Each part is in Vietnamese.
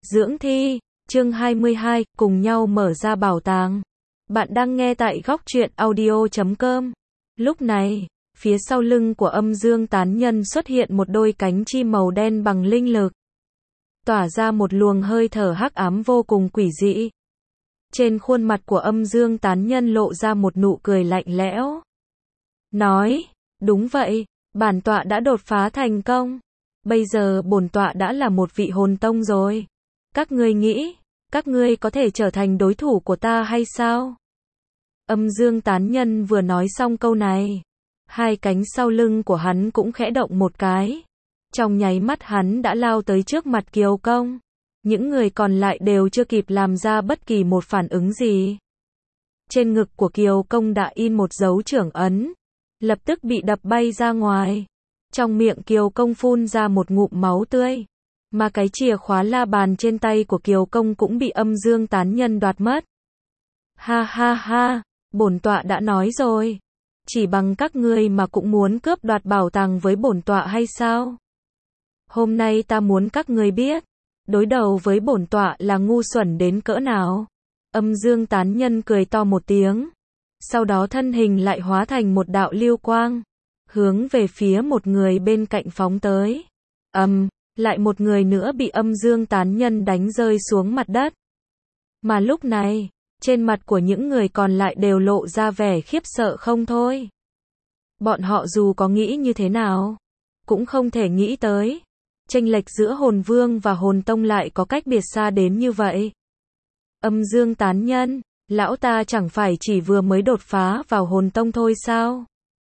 Dưỡng thi, chương 22, cùng nhau mở ra bảo tàng. Bạn đang nghe tại góc truyện audio.com. Lúc này, phía sau lưng của âm dương tán nhân xuất hiện một đôi cánh chim màu đen bằng linh lực, tỏa ra một luồng hơi thở hắc ám vô cùng quỷ dị. Trên khuôn mặt của âm dương tán nhân lộ ra một nụ cười lạnh lẽo. Nói, đúng vậy, bản tọa đã đột phá thành công. Bây giờ bổn tọa đã là một vị hồn tông rồi. Các ngươi nghĩ, các ngươi có thể trở thành đối thủ của ta hay sao? Âm dương tán nhân vừa nói xong câu này, hai cánh sau lưng của hắn cũng khẽ động một cái. Trong nháy mắt hắn đã lao tới trước mặt Kiều Công. Những người còn lại đều chưa kịp làm ra bất kỳ một phản ứng gì. Trên ngực của Kiều Công đã in một dấu trưởng ấn, lập tức bị đập bay ra ngoài. Trong miệng Kiều Công phun ra một ngụm máu tươi, mà cái chìa khóa la bàn trên tay của Kiều Công cũng bị âm dương tán nhân đoạt mất. Ha ha ha, bổn tọa đã nói rồi, chỉ bằng các ngươi mà cũng muốn cướp đoạt bảo tàng với bổn tọa hay sao? Hôm nay ta muốn các ngươi biết, đối đầu với bổn tọa là ngu xuẩn đến cỡ nào. Âm dương tán nhân cười to một tiếng, sau đó thân hình lại hóa thành một đạo lưu quang, hướng về phía một người bên cạnh phóng tới. Lại một người nữa bị âm dương tán nhân đánh rơi xuống mặt đất. Mà lúc này, trên mặt của những người còn lại đều lộ ra vẻ khiếp sợ không thôi. Bọn họ dù có nghĩ như thế nào, cũng không thể nghĩ tới, chênh lệch giữa hồn vương và hồn tông lại có cách biệt xa đến như vậy. Âm dương tán nhân, lão ta chẳng phải chỉ vừa mới đột phá vào hồn tông thôi sao?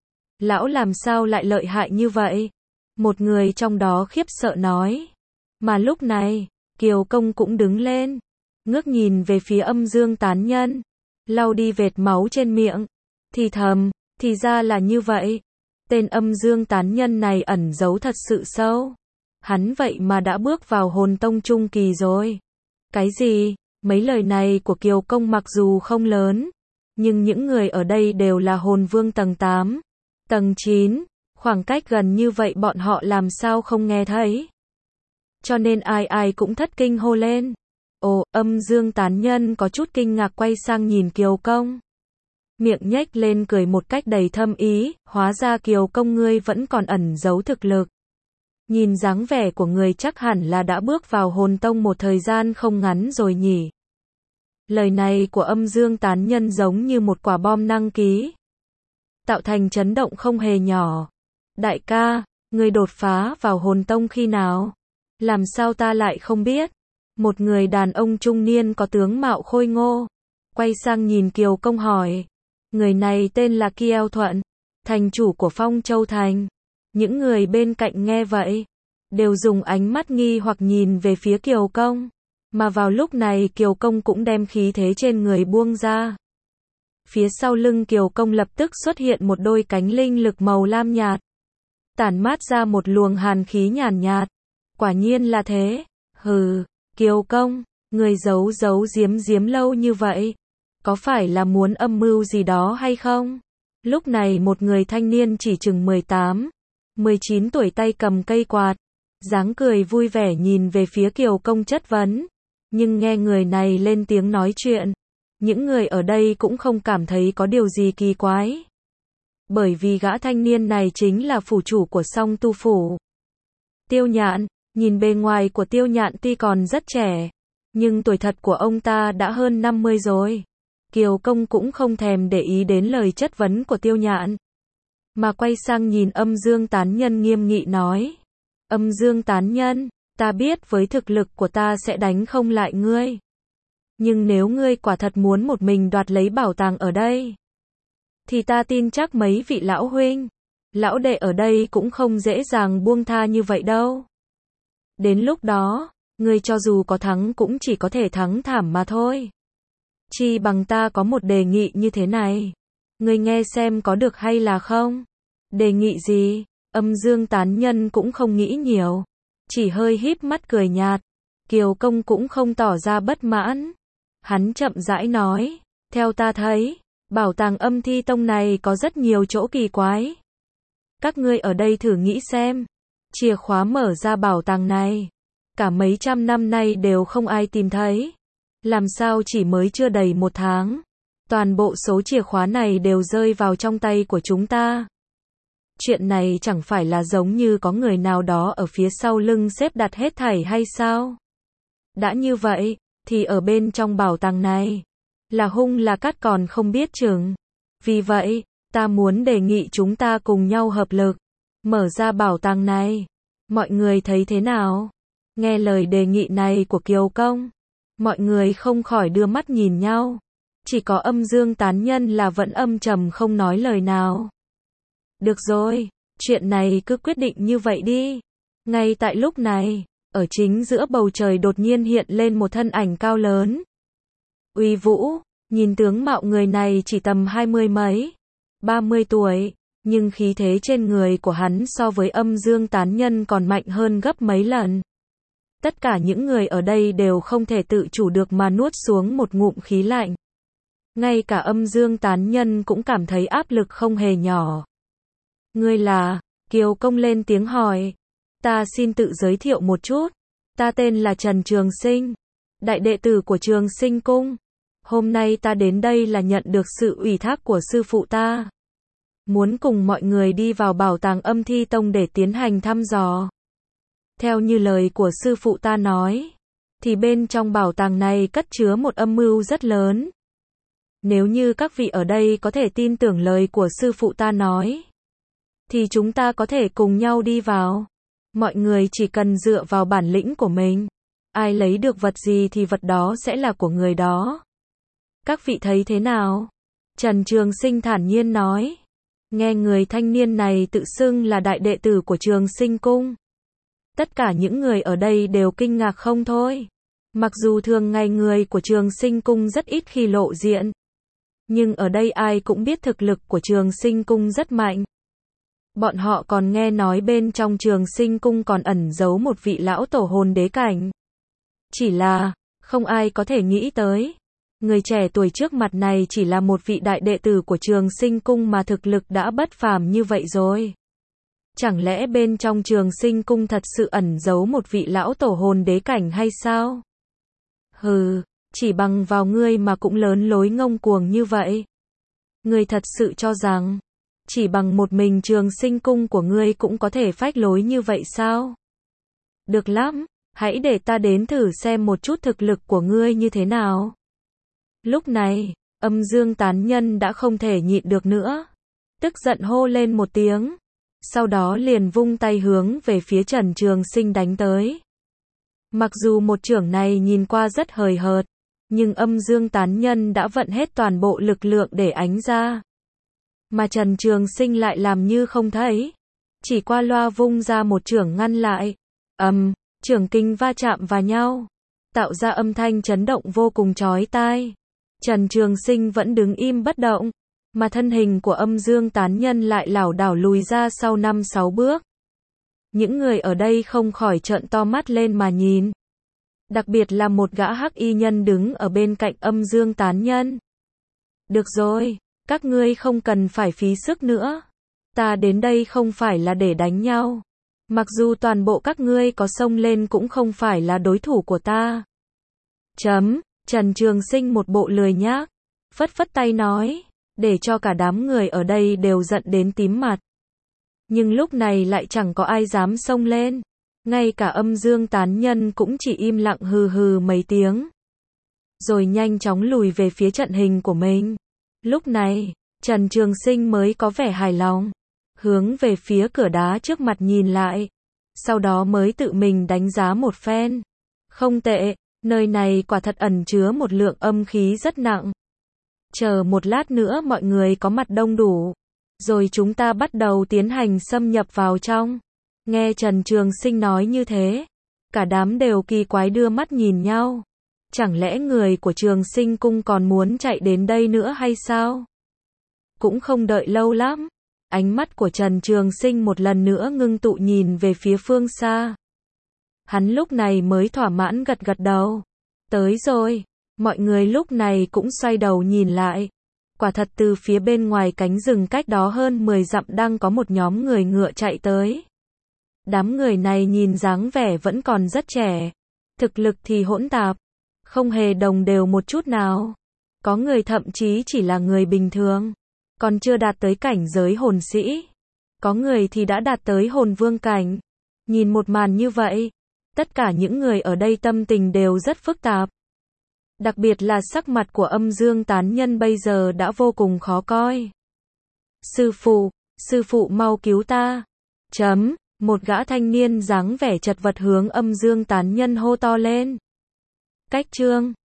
Lão làm sao lại lợi hại như vậy? Một người trong đó khiếp sợ nói. Mà lúc này, Kiều Công cũng đứng lên, ngước nhìn về phía âm dương tán nhân, lau đi vệt máu trên miệng, thì thầm, thì ra là như vậy. Tên âm dương tán nhân này ẩn giấu thật sự sâu. Hắn vậy mà đã bước vào hồn tông trung kỳ rồi. Cái gì? Mấy lời này của Kiều Công mặc dù không lớn, nhưng những người ở đây đều là hồn vương tầng 8, tầng 9, khoảng cách gần như vậy bọn họ làm sao không nghe thấy. Cho nên ai ai cũng thất kinh hô lên. Ồ, âm dương tán nhân có chút kinh ngạc quay sang nhìn Kiều Công. Miệng nhếch lên cười một cách đầy thâm ý, hóa ra Kiều Công ngươi vẫn còn ẩn giấu thực lực. Nhìn dáng vẻ của người chắc hẳn là đã bước vào hồn tông một thời gian không ngắn rồi nhỉ. Lời này của âm dương tán nhân giống như một quả bom năng ký, tạo thành chấn động không hề nhỏ. Đại ca, ngươi đột phá vào hồn tông khi nào? Làm sao ta lại không biết? Một người đàn ông trung niên có tướng mạo khôi ngô, quay sang nhìn Kiều Công hỏi. Người này tên là Kiêu Thuận, thành chủ của Phong Châu Thành. Những người bên cạnh nghe vậy, đều dùng ánh mắt nghi hoặc nhìn về phía Kiều Công. Mà vào lúc này Kiều Công cũng đem khí thế trên người buông ra. Phía sau lưng Kiều Công lập tức xuất hiện một đôi cánh linh lực màu lam nhạt, tản mát ra một luồng hàn khí nhàn nhạt. Quả nhiên là thế. Hừ, Kiều Công, người giấu giấu giếm giếm lâu như vậy, có phải là muốn âm mưu gì đó hay không? Lúc này một người thanh niên chỉ chừng 18, 19 tuổi tay cầm cây quạt, dáng cười vui vẻ nhìn về phía Kiều Công chất vấn. Nhưng nghe người này lên tiếng nói chuyện, những người ở đây cũng không cảm thấy có điều gì kỳ quái. Bởi vì gã thanh niên này chính là phủ chủ của Song Tu Phủ. Tiêu Nhạn, nhìn bề ngoài của Tiêu Nhạn tuy còn rất trẻ, nhưng tuổi thật của ông ta đã hơn 50 rồi. Kiều Công cũng không thèm để ý đến lời chất vấn của Tiêu Nhạn, mà quay sang nhìn âm dương tán nhân nghiêm nghị nói. Âm dương tán nhân, ta biết với thực lực của ta sẽ đánh không lại ngươi. Nhưng nếu ngươi quả thật muốn một mình đoạt lấy bảo tàng ở đây, thì ta tin chắc mấy vị lão huynh, lão đệ ở đây cũng không dễ dàng buông tha như vậy đâu. Đến lúc đó, ngươi cho dù có thắng cũng chỉ có thể thắng thảm mà thôi. Chi bằng ta có một đề nghị như thế này. Ngươi nghe xem có được hay là không? Đề nghị gì? Âm dương tán nhân cũng không nghĩ nhiều, chỉ hơi híp mắt cười nhạt. Kiều Công cũng không tỏ ra bất mãn. Hắn chậm rãi nói, theo ta thấy, bảo tàng âm thi tông này có rất nhiều chỗ kỳ quái. Các ngươi ở đây thử nghĩ xem, chìa khóa mở ra bảo tàng này, cả mấy trăm năm nay đều không ai tìm thấy. Làm sao chỉ mới chưa đầy 1 tháng, toàn bộ số chìa khóa này đều rơi vào trong tay của chúng ta. Chuyện này chẳng phải là giống như có người nào đó ở phía sau lưng xếp đặt hết thảy hay sao? Đã như vậy, thì ở bên trong bảo tàng này, là hung là cát còn không biết chừng. Vì vậy, ta muốn đề nghị chúng ta cùng nhau hợp lực, mở ra bảo tàng này. Mọi người thấy thế nào? Nghe lời đề nghị này của Kiều Công, mọi người không khỏi đưa mắt nhìn nhau. Chỉ có Âm Dương tán nhân là vẫn âm trầm không nói lời nào. Được rồi, chuyện này cứ quyết định như vậy đi. Ngay tại lúc này, ở chính giữa bầu trời đột nhiên hiện lên một thân ảnh cao lớn. Uy vũ, nhìn tướng mạo người này chỉ tầm 20 mấy, 30 tuổi, nhưng khí thế trên người của hắn so với Âm Dương tán nhân còn mạnh hơn gấp mấy lần. Tất cả những người ở đây đều không thể tự chủ được mà nuốt xuống một ngụm khí lạnh. Ngay cả Âm Dương tán nhân cũng cảm thấy áp lực không hề nhỏ. Ngươi là? Kiều Công lên tiếng hỏi. Ta xin tự giới thiệu một chút. Ta tên là Trần Trường Sinh, đại đệ tử của Trường Sinh Cung. Hôm nay ta đến đây là nhận được sự ủy thác của sư phụ ta. Muốn cùng mọi người đi vào bảo tàng Âm Thi Tông để tiến hành thăm dò. Theo như lời của sư phụ ta nói, thì bên trong bảo tàng này cất chứa một âm mưu rất lớn. Nếu như các vị ở đây có thể tin tưởng lời của sư phụ ta nói, thì chúng ta có thể cùng nhau đi vào. Mọi người chỉ cần dựa vào bản lĩnh của mình. Ai lấy được vật gì thì vật đó sẽ là của người đó. Các vị thấy thế nào? Trần Trường Sinh thản nhiên nói. Nghe người thanh niên này tự xưng là đại đệ tử của Trường Sinh Cung. Tất cả những người ở đây đều kinh ngạc không thôi. Mặc dù thường ngày người của Trường Sinh Cung rất ít khi lộ diện, nhưng ở đây ai cũng biết thực lực của Trường Sinh Cung rất mạnh. Bọn họ còn nghe nói bên trong Trường Sinh Cung còn ẩn giấu một vị lão tổ hồn đế cảnh. Chỉ là, không ai có thể nghĩ tới. Người trẻ tuổi trước mặt này chỉ là một vị đại đệ tử của Trường Sinh Cung mà thực lực đã bất phàm như vậy rồi. Chẳng lẽ bên trong Trường Sinh Cung thật sự ẩn giấu một vị lão tổ hồn đế cảnh hay sao? Hừ, chỉ bằng vào ngươi mà cũng lớn lối ngông cuồng như vậy. Ngươi thật sự cho rằng chỉ bằng một mình Trường Sinh Cung của ngươi cũng có thể phách lối như vậy sao? Được lắm, hãy để ta đến thử xem một chút thực lực của ngươi như thế nào. Lúc này, Âm Dương tán nhân đã không thể nhịn được nữa. Tức giận hô lên một tiếng. Sau đó liền vung tay hướng về phía Trần Trường Sinh đánh tới. Mặc dù một chưởng này nhìn qua rất hời hợt, nhưng Âm Dương tán nhân đã vận hết toàn bộ lực lượng để ánh ra. Mà Trần Trường Sinh lại làm như không thấy. Chỉ qua loa vung ra một chưởng ngăn lại. Chưởng kình va chạm vào nhau, tạo ra âm thanh chấn động vô cùng chói tai. Trần Trường Sinh vẫn đứng im bất động, mà thân hình của Âm Dương tán nhân lại lảo đảo lùi ra sau 5-6 bước. Những người ở đây không khỏi trợn to mắt lên mà nhìn. Đặc biệt là một gã hắc y nhân đứng ở bên cạnh Âm Dương tán nhân. Được rồi, các ngươi không cần phải phí sức nữa. Ta đến đây không phải là để đánh nhau. Mặc dù toàn bộ các ngươi có xông lên cũng không phải là đối thủ của ta. Trần Trường Sinh một bộ lười nhác, phất phất tay nói, để cho cả đám người ở đây đều giận đến tím mặt. Nhưng lúc này lại chẳng có ai dám xông lên. Ngay cả Âm Dương tán nhân cũng chỉ im lặng hừ hừ mấy tiếng. Rồi nhanh chóng lùi về phía trận hình của mình. Lúc này, Trần Trường Sinh mới có vẻ hài lòng. Hướng về phía cửa đá trước mặt nhìn lại. Sau đó mới tự mình đánh giá một phen. Không tệ, nơi này quả thật ẩn chứa một lượng âm khí rất nặng. Chờ một lát nữa mọi người có mặt đông đủ, rồi chúng ta bắt đầu tiến hành xâm nhập vào trong. Nghe Trần Trường Sinh nói như thế, cả đám đều kỳ quái đưa mắt nhìn nhau. Chẳng lẽ người của Trường Sinh Cung còn muốn chạy đến đây nữa hay sao? Cũng không đợi lâu lắm. Ánh mắt của Trần Trường Sinh một lần nữa ngưng tụ nhìn về phía phương xa. Hắn lúc này mới thỏa mãn gật gật đầu. Tới rồi. Mọi người lúc này cũng xoay đầu nhìn lại. Quả thật từ phía bên ngoài cánh rừng cách đó hơn 10 dặm đang có một nhóm người ngựa chạy tới. Đám người này nhìn dáng vẻ vẫn còn rất trẻ. Thực lực thì hỗn tạp. Không hề đồng đều một chút nào. Có người thậm chí chỉ là người bình thường. Còn chưa đạt tới cảnh giới hồn sĩ. Có người thì đã đạt tới hồn vương cảnh. Nhìn một màn như vậy, tất cả những người ở đây tâm tình đều rất phức tạp. Đặc biệt là sắc mặt của Âm Dương tán nhân bây giờ đã vô cùng khó coi. Sư phụ mau cứu ta. Một gã thanh niên dáng vẻ chật vật hướng Âm Dương tán nhân hô to lên. Cách chương